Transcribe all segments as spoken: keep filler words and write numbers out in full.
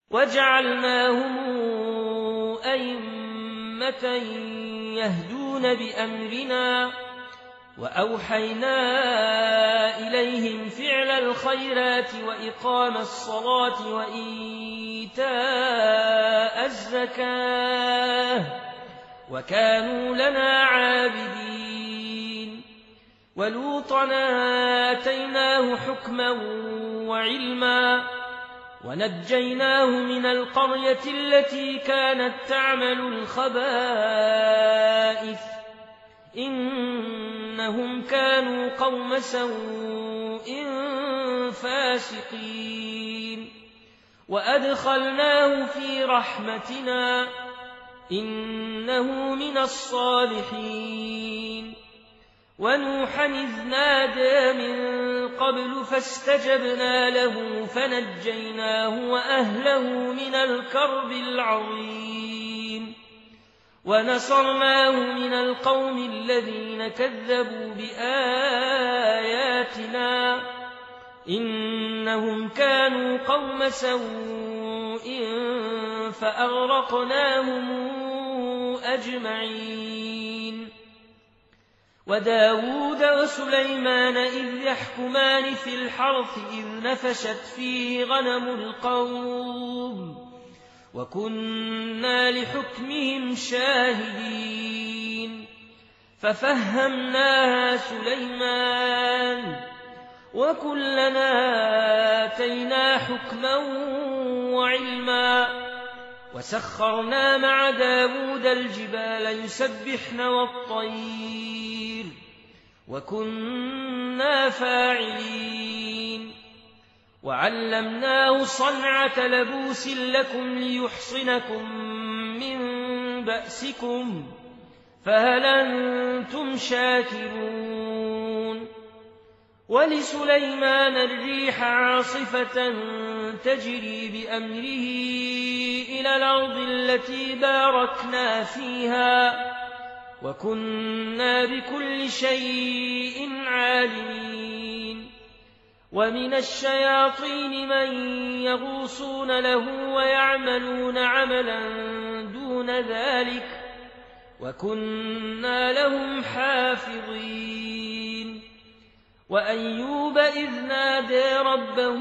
وجعلناهم أئمة يهدون بأمرنا وأوحينا إليهم فعل الخيرات وإقام الصلاة وإيتاء الزكاة وكانوا لنا عابدين. ولوطا آتيناه حكما وعلما ونجيناه من القرية التي كانت تعمل الخبائث إنهم كانوا قوم سوء فاسقين. وأدخلناه في رحمتنا إنه من الصالحين. ونوحا إذ نادى من قبل فاستجبنا له فنجيناه وأهله من الكرب العظيم ونصرناه من القوم الذين كذبوا بآياتنا إنهم كانوا قوم سوء فأغرقناهم أجمعين. وداود وسليمان إذ يحكمان في الحرث إذ نفشت فيه غنم القوم وكنا لحكمهم شاهدين. ففهمناها سليمان وكلنا آتينا حكما وعلما وسخرنا مع داود الجبال يسبحن والطير وكنا فاعلين. وعلمناه صنعة لبوس لكم ليحصنكم من بأسكم فهل أنتم شاكرون. ولسليمان الريح عاصفة تجري بأمره إلى الأرض التي باركنا فيها وكنا بكل شيء عالمين. ومن الشياطين من يغوصون له ويعملون عملا دون ذلك وكنا لهم حافظين. وأيوب إذ نادى ربه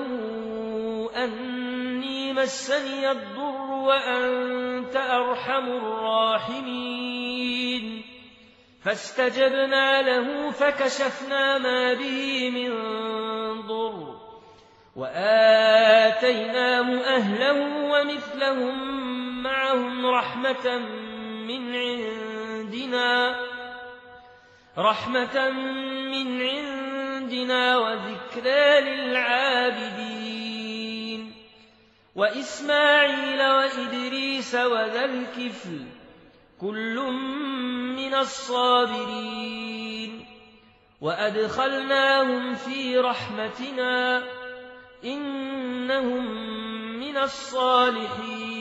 أني مسني الضر وأنت أرحم الراحمين فاستجبنا له فكشفنا ما به من ضر وآتيناه أهله ومثلهم معهم رحمة من عندنا رحمة من عندنا وذكرى للعابدين. وإسماعيل وإدريس وذا الكفل كل من الصابرين وأدخلناهم في رحمتنا إنهم من الصالحين.